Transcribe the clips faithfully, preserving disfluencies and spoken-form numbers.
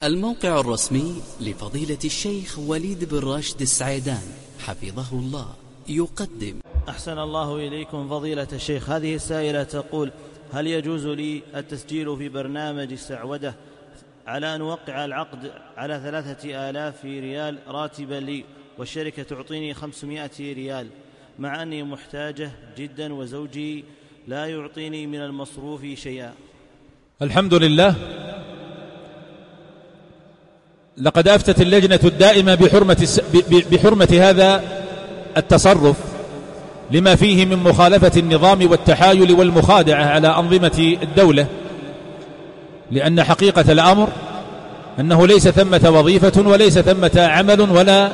الموقع الرسمي لفضيلة الشيخ وليد بن راشد السعيدان حفظه الله يقدم. أحسن الله إليكم فضيلة الشيخ. هذه السائلة تقول: هل يجوز لي التسجيل في برنامج السعودة على أن أوقع العقد على ثلاثة آلاف ريال راتبا لي والشركة تعطيني خمسمائة ريال، مع أني محتاجة جدا وزوجي لا يعطيني من المصروف شيئا؟ الحمد لله. لقد أفتت اللجنة الدائمة بحرمة, بحرمة هذا التصرف لما فيه من مخالفة النظام والتحايل والمخادعة على أنظمة الدولة، لأن حقيقة الأمر أنه ليس ثمة وظيفة وليس ثمة عمل ولا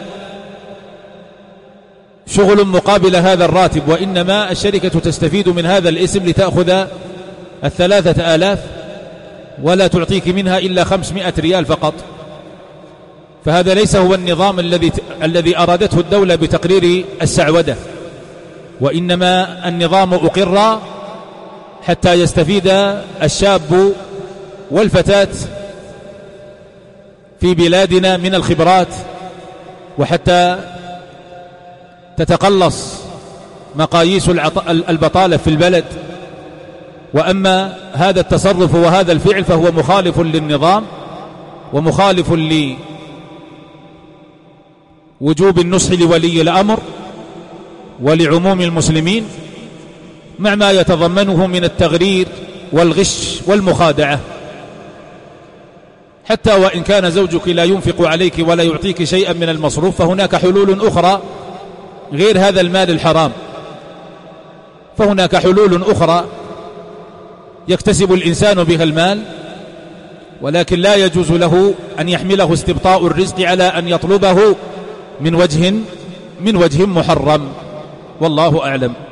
شغل مقابل هذا الراتب، وإنما الشركة تستفيد من هذا الاسم لتأخذ الثلاثة آلاف ولا تعطيك منها إلا خمسمائة ريال فقط. فهذا ليس هو النظام الذي الذي أرادته الدولة بتقرير السعودة، وإنما النظام أقر حتى يستفيد الشاب والفتاة في بلادنا من الخبرات، وحتى تتقلص مقاييس البطالة في البلد. وأما هذا التصرف وهذا الفعل فهو مخالف للنظام ومخالف لوجوب النصح لولي الأمر ولعموم المسلمين، مع ما يتضمنه من التغرير والغش والمخادعة. حتى وإن كان زوجك لا ينفق عليك ولا يعطيك شيئا من المصروف، فهناك حلول أخرى غير هذا المال الحرام. فهناك حلول أخرى يكتسب الإنسان بها المال، ولكن لا يجوز له أن يحمله استبطاء الرزق على أن يطلبه من وجه من وجه محرم، والله أعلم.